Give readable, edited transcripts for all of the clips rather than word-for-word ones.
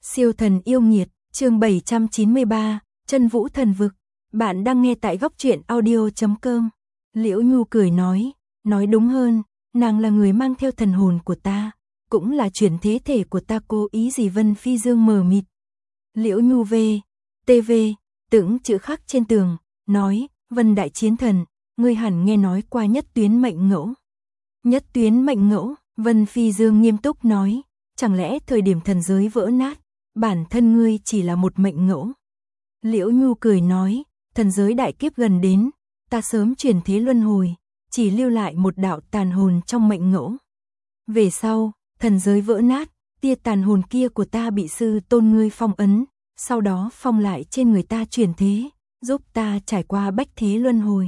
Siêu thần yêu nghiệt, chương 793, Chân Vũ Thần Vực. Bạn đang nghe tại góc truyện audio.com. Liễu Nhu cười nói đúng hơn, nàng là người mang theo thần hồn của ta, cũng là chuyển thế thể của ta. Cố ý gì? Vân Phi Dương mờ mịt. Liễu Nhu TV, tưởng chữ khắc trên tường, nói, Vân Đại Chiến Thần, ngươi hẳn nghe nói qua Nhất Tuyến Mệnh Ngẫu. Nhất Tuyến Mệnh Ngẫu, Vân Phi Dương nghiêm túc nói, chẳng lẽ thời điểm thần giới vỡ nát, bản thân ngươi chỉ là một mệnh ngẫu? Liễu Nhu cười nói, thần giới đại kiếp gần đến, ta sớm chuyển thế luân hồi, chỉ lưu lại một đạo tàn hồn trong mệnh ngẫu. Về sau, thần giới vỡ nát, tia tàn hồn kia của ta bị sư tôn ngươi phong ấn, sau đó phong lại trên người ta chuyển thế, giúp ta trải qua bách thế luân hồi.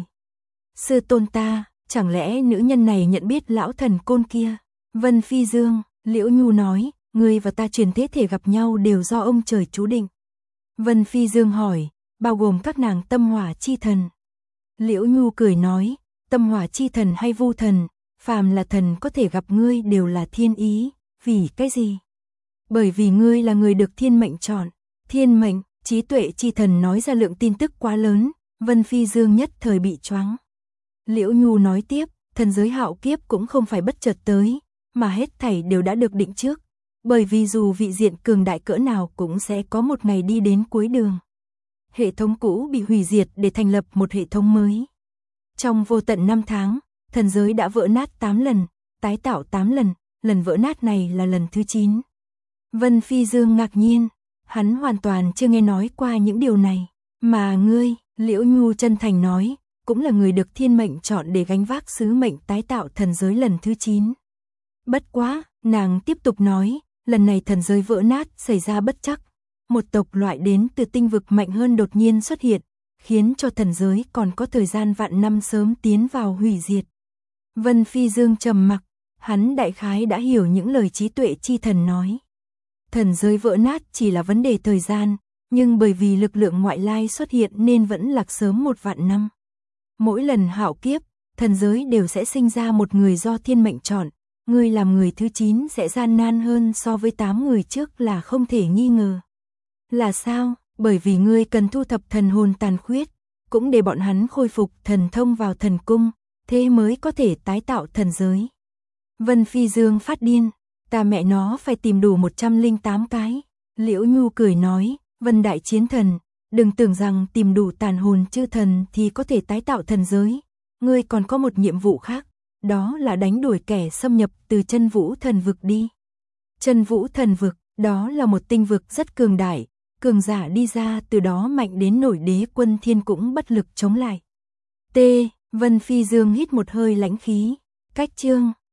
Sư tôn ta, chẳng lẽ nữ nhân này nhận biết lão thần côn kia? Vân Phi Dương, Liễu Nhu nói, ngươi và ta chuyển thế thể gặp nhau đều do ông trời chú định. Vân Phi Dương hỏi, bao gồm các nàng tâm hỏa chi thần? Liễu Nhu cười nói, tâm hỏa chi thần hay vu thần, phàm là thần có thể gặp ngươi đều là thiên ý. Vì cái gì? Bởi vì ngươi là người được thiên mệnh chọn. Thiên mệnh, trí tuệ chi thần nói ra lượng tin tức quá lớn, Vân Phi Dương nhất thời bị choáng. Liễu Nhu nói tiếp, thần giới hạo kiếp cũng không phải bất chợt tới, mà hết thảy đều đã được định trước, bởi vì dù vị diện cường đại cỡ nào cũng sẽ có một ngày đi đến cuối đường. Hệ thống cũ bị hủy diệt để thành lập một hệ thống mới. Trong vô tận 5 tháng, thần giới đã vỡ nát 8 lần, tái tạo 8 lần, lần vỡ nát này là lần thứ 9. Vân Phi Dương ngạc nhiên, hắn hoàn toàn chưa nghe nói qua những điều này. Mà ngươi, Liễu Nhu chân thành nói, cũng là người được thiên mệnh chọn để gánh vác sứ mệnh tái tạo thần giới lần thứ 9. Bất quá, nàng tiếp tục nói, lần này thần giới vỡ nát xảy ra bất trắc. Một tộc loại đến từ tinh vực mạnh hơn đột nhiên xuất hiện, khiến cho thần giới còn có thời gian vạn năm sớm tiến vào hủy diệt. Vân Phi Dương trầm mặc, hắn đại khái đã hiểu những lời trí tuệ chi thần nói. Thần giới vỡ nát chỉ là vấn đề thời gian, nhưng bởi vì lực lượng ngoại lai xuất hiện nên vẫn lạc sớm 1 vạn năm. Mỗi lần hạo kiếp, thần giới đều sẽ sinh ra một người do thiên mệnh chọn. Ngươi làm người thứ 9 sẽ gian nan hơn so với 8 người trước là không thể nghi ngờ. Là sao? Bởi vì ngươi cần thu thập thần hồn tàn khuyết, cũng để bọn hắn khôi phục thần thông vào thần cung, thế mới có thể tái tạo thần giới. Vân Phi Dương phát điên, ta mẹ nó phải tìm đủ 108 cái. Liễu Nhu cười nói, Vân Đại Chiến Thần, đừng tưởng rằng tìm đủ tàn hồn chư thần thì có thể tái tạo thần giới. Ngươi còn có một nhiệm vụ khác, đó là đánh đuổi kẻ xâm nhập từ Chân Vũ Thần Vực đi. Chân Vũ Thần Vực, đó là một tinh vực rất cường đại, cường giả đi ra từ đó mạnh đến nổi đế quân thiên cũng bất lực chống lại. Vân Phi Dương hít một hơi lãnh khí, cách chương